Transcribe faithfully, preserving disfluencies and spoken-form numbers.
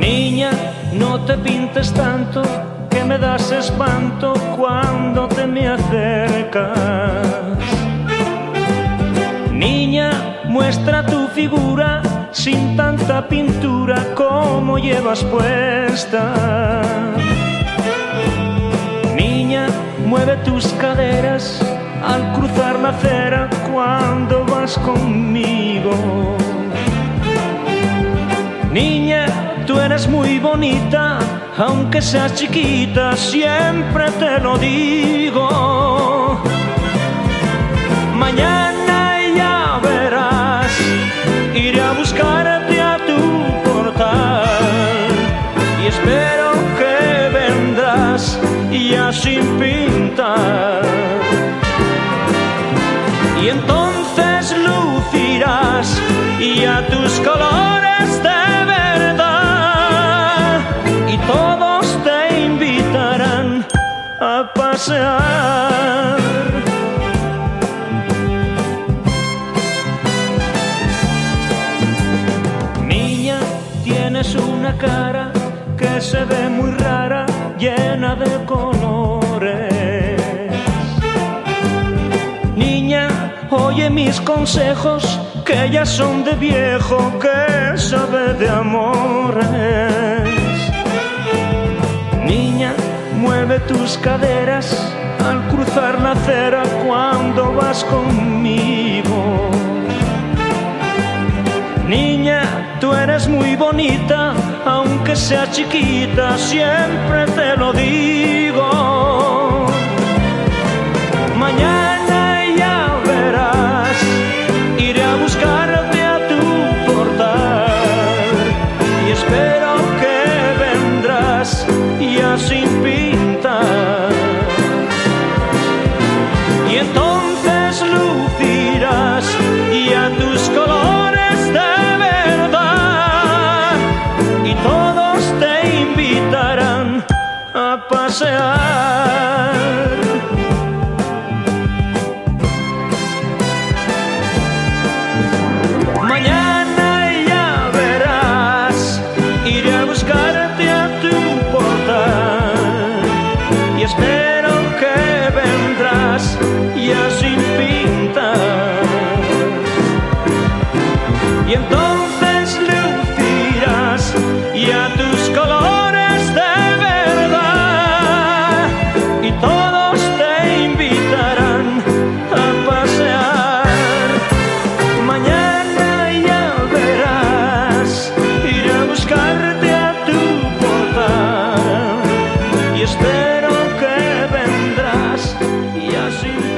Niña, no te pintes tanto, que me das espanto cuando te me acercas. Niña, muestra tu figura sin tanta pintura como llevas puesta. Niña, mueve tus caderas al cruzar la acera cuando vas conmigo. Niña, tú eres muy bonita, aunque seas chiquita, siempre te lo digo. Mañana ya verás, iré a buscarte a tu portal y espero que vendrás ya sin pintar. Y entonces lucirás ya tus colores de verdad y todos te invitarán a pasear. Niña, tienes una cara que se ve muy rara, llena de colores. Niña, oye mis consejos, que ya son de viejo que sabe de amores. Niña, mueve tus caderas al cruzar la acera cuando vas conmigo. Niña, tú eres muy bonita, aunque seas chiquita, siempre te lo digo. Mañana ya verás, iré a buscarte a tu portal y espero que vendrás ya sin pintar. Y entonces lucirás ya tus colores de verdad y todos te invitarán a pasear. Mañana ya verás, iré a buscarte a tu portal y espero que vendrás ya sin pintar. Y entonces lucirás ya tus colores de verdad y todos te invitarán a pasear. Mañana ya verás, iré a buscarte a tu portal y espero que vendrás ya sin